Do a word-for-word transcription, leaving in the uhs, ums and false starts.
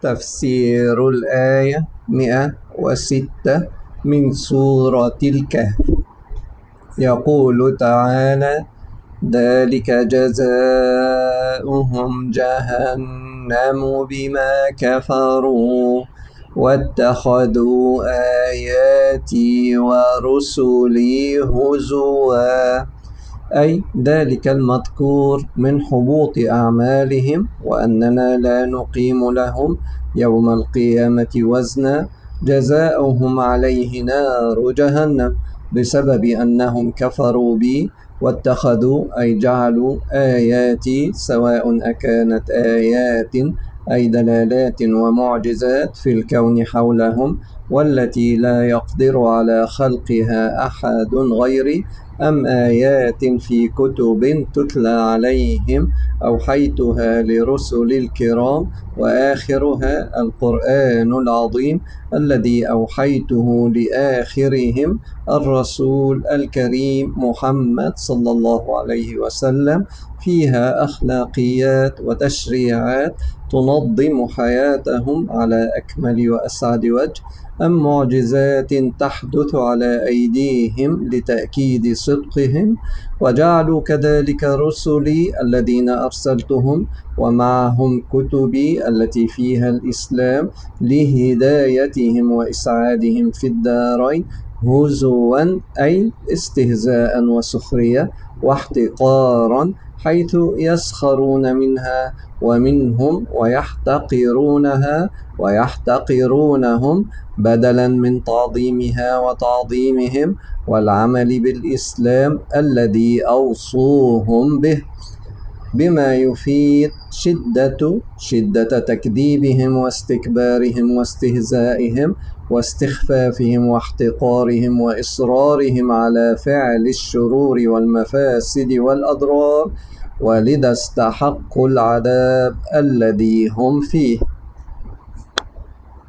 تفسير الآية مئة وستة من سورة الكهف. يقول تعالى: ذلك جزاؤهم جهنم بما كفروا واتخذوا آياتي ورسلي هزوا، أي ذلك المذكور من حبوط أعمالهم، وأننا لا نقيم لهم يوم القيامة وزنا، جزاؤهم عليه نار جهنم بسبب أنهم كفروا بي واتخذوا أي جعلوا آياتي، سواء أكانت آيات أي دلالات ومعجزات في الكون حولهم والتي لا يقدر على خلقها أحد غيري، أم آيات في كتب تتلى عليهم أوحيتها لرسل الكرام، وآخرها القرآن العظيم الذي أوحيته لآخرهم الرسول الكريم محمد صلى الله عليه وسلم، فيها أخلاقيات وتشريعات تنظم حياتهم على أكمل وأسعد وجه، أم معجزات تحدث على أيديهم لتأكيد صدقهم. وجعلوا كذلك رسلي الذين أرسلتهم ومعهم كتبي التي فيها الإسلام لهدايتهم وإسعادهم في الدارين هزوا، أي استهزاء وسخرية واحتقارا، حيث يسخرون منها ومنهم ويحتقرونها ويحتقرونهم، بدلا من تعظيمها وتعظيمهم والعمل بالإسلام الذي أوصوهم به، بما يفيد شدة شدة تكذيبهم واستكبارهم واستهزائهم واستخفافهم واحتقارهم وإصرارهم على فعل الشرور والمفاسد والأضرار، ولذا استحقوا العذاب الذي هم فيه.